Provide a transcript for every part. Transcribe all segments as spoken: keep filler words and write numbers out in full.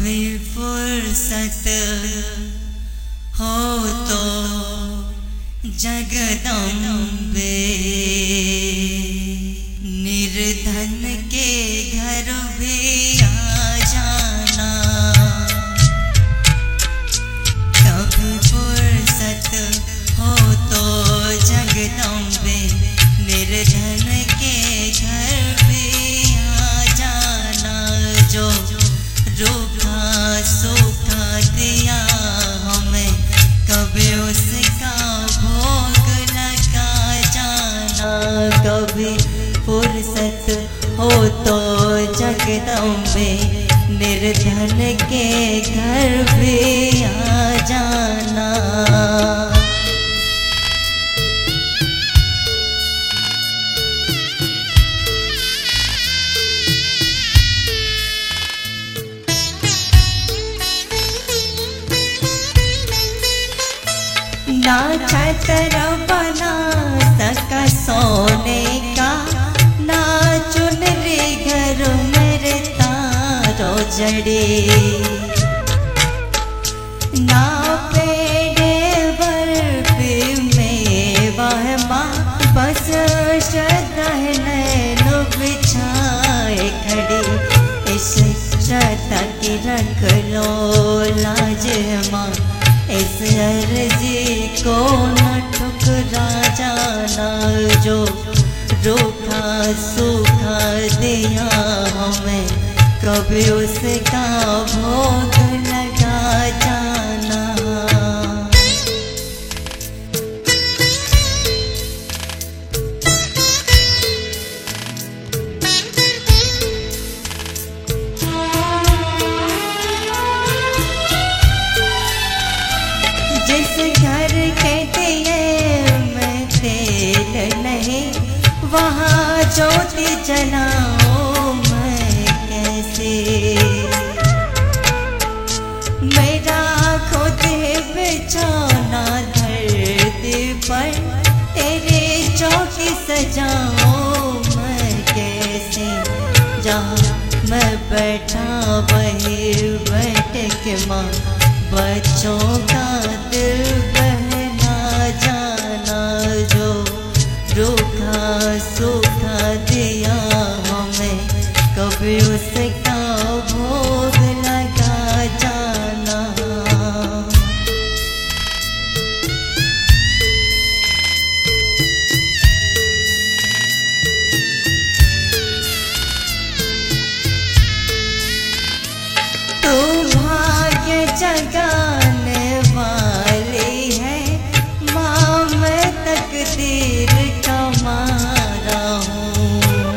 कभी फुर्सत हो तो जगदम्बे निर्धन के घर भी आ जाना। कभी फुर्सत हो तो जगदम्बे निर्धन के घर भी आ जाना। जो रूखा सूखा दिया हमें कभी उसका भोग लगा जाना। कभी फुर्सत हो तो जगदम्बे निर्धन के घर भी आ जाना। ना छतर बना सका सोने का, ना चुनरी घर मेरे तारो जड़े, ना पेड़े बर्फी में वह माँ बस श्रद्धा नैनो बिछाए खड़ी। इस श्रद्धा की रख लो लाज माँ, इस अर्जी को न ठुकरा जाना। जो रूखा सूखा दिया हमें कभी उसका भोग लगा जाना। जिस घर के दिए में तेल नहीं, वहाँ ज्योति जलाऊं मैं कैसे। मेरा खुद बिछौना धरती पर, तेरे चौकी सजाऊं मैं कैसे। जहाँ मैं बैठा वही बैठ के माँ बच्चों का दिल बहला जाना। जो रूखा सूखा दिया हमें कभी उसका भोग लगा जाना। तू भाग्य जगाने वाली है माँ, मैं तकदीर का मारा हूँ।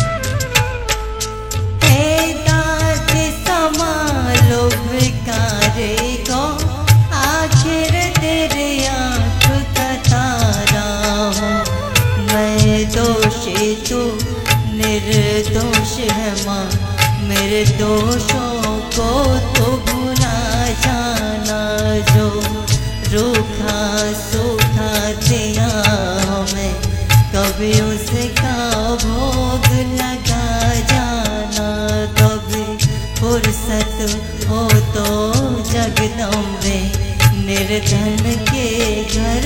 हे दादी संभालो भिखारी को, आखिर तेरे आँख का तारा हूँ। मैं दोषी तू निर्दोष है माँ, मेरे दोषों को तो भुला जाना। जो रूखा सूखा दिया हमें कभी उसका भोग लगा जाना। कभी फुर्सत हो तो जगदम्बे निर्धन के घर